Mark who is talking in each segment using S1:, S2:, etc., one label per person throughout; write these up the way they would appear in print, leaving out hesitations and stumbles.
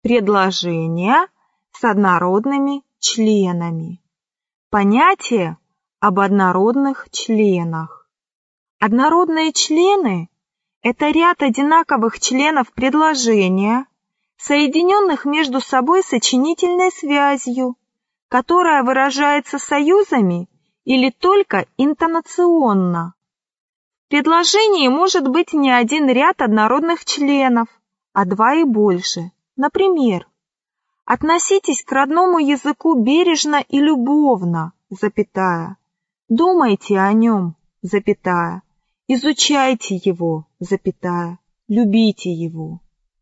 S1: предложения с однородными членами. Понятие об однородных членах. Однородные члены – это ряд одинаковых членов предложения, соединенных между собой сочинительной связью, которая выражается союзами или только интонационно. В предложении может быть не один ряд однородных членов, а два и больше. Например, относитесь к родному языку бережно и любовно, запятая. Думайте о нем, запятая. Изучайте его, запятая. Любите его.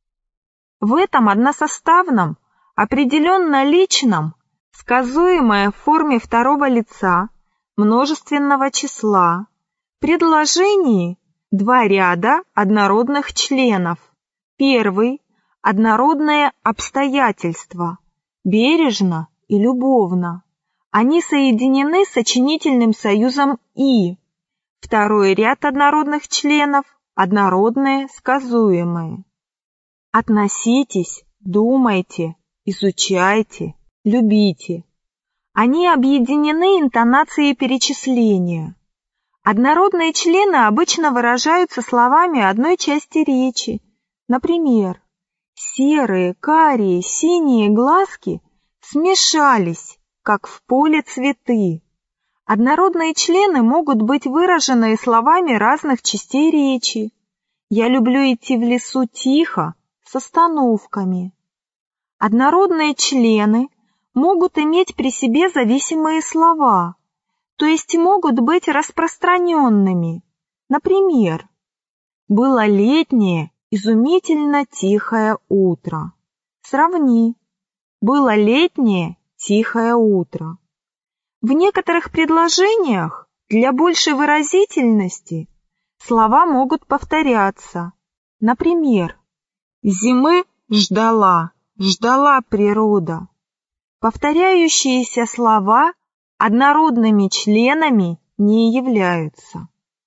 S1: В этом односоставном, определенно личном, сказуемое в форме второго лица, множественного числа, предложении два ряда однородных членов. Первый – однородные обстоятельства, бережно и любовно. Они соединены сочинительным союзом «и». Второй ряд однородных членов – однородные сказуемые. Относитесь, думайте, изучайте, любите. Они объединены интонацией перечисления. Однородные члены обычно выражаются словами одной части речи. Например, серые, карие, синие глазки смешались, как в поле цветы. Однородные члены могут быть выражены словами разных частей речи. Я люблю идти в лесу тихо, с остановками. Однородные члены могут иметь при себе зависимые слова, то есть могут быть распространенными. Например, было летнее, изумительно тихое утро. Сравни. Было летнее, тихое утро. В некоторых предложениях для большей выразительности слова могут повторяться. Например, зимы ждала, ждала природа. Повторяющиеся слова однородными членами не являются.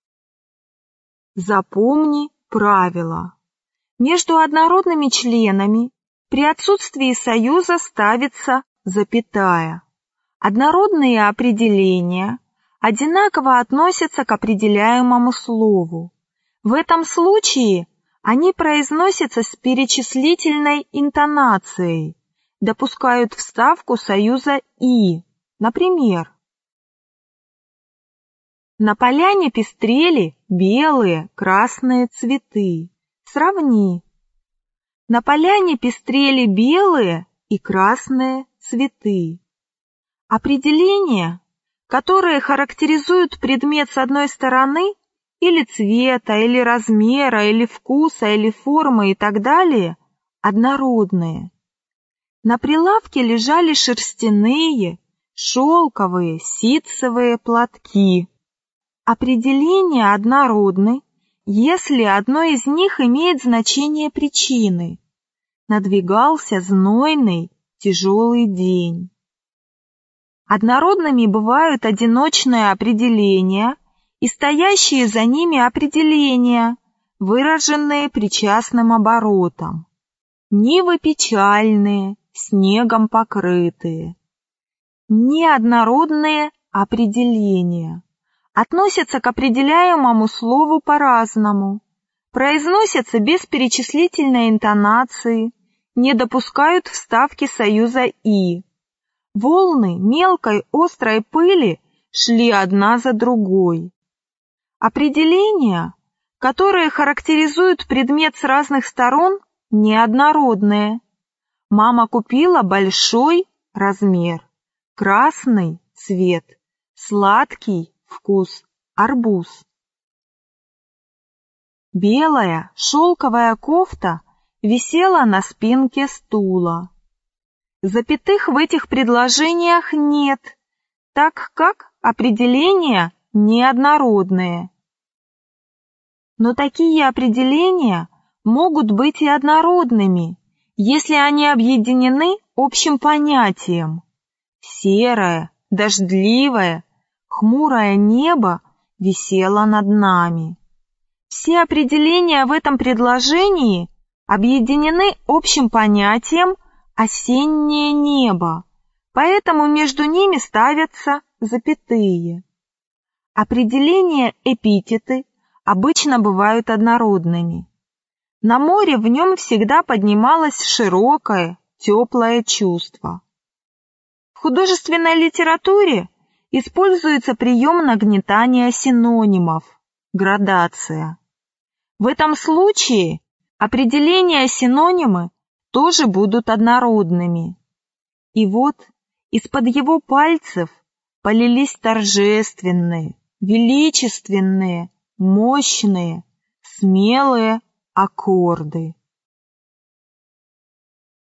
S1: Запомни правило. Между однородными членами при отсутствии союза ставится запятая. Однородные определения одинаково относятся к определяемому слову. В этом случае они произносятся с перечислительной интонацией, допускают вставку союза «и». Например, на поляне пестрели белые, красные цветы. Сравни. На поляне пестрели белые и красные цветы. Определения, которые характеризуют предмет с одной стороны, или цвета, или размера, или вкуса, или формы и так далее, однородные. На прилавке лежали шерстяные, шелковые, ситцевые платки. Определения однородны, если одно из них имеет значение причины. Надвигался знойный, тяжелый день. Однородными бывают одиночные определения и стоящие за ними определения, выраженные причастным оборотом. Нивы печальные, снегом покрытые. Неоднородные определения относятся к определяемому слову по-разному, произносятся без перечислительной интонации, не допускают вставки союза «и». Волны мелкой острой пыли шли одна за другой. Определения, которые характеризуют предмет с разных сторон, неоднородные. Мама купила большой размер, красный цвет, сладкий вкус, арбуз. Белая шелковая кофта висела на спинке стула. Запятых в этих предложениях нет, так как определения неоднородные. Но такие определения могут быть и однородными, если они объединены общим понятием. Серое, дождливое, хмурое небо висело над нами. Все определения в этом предложении объединены общим понятием осеннее небо, поэтому между ними ставятся запятые. Определения эпитеты обычно бывают однородными. На море в нем всегда поднималось широкое, теплое чувство. В художественной литературе используется прием нагнетания синонимов, градация. В этом случае определения-синонимы тоже будут однородными. И вот из-под его пальцев полились торжественные, величественные, мощные, смелые аккорды.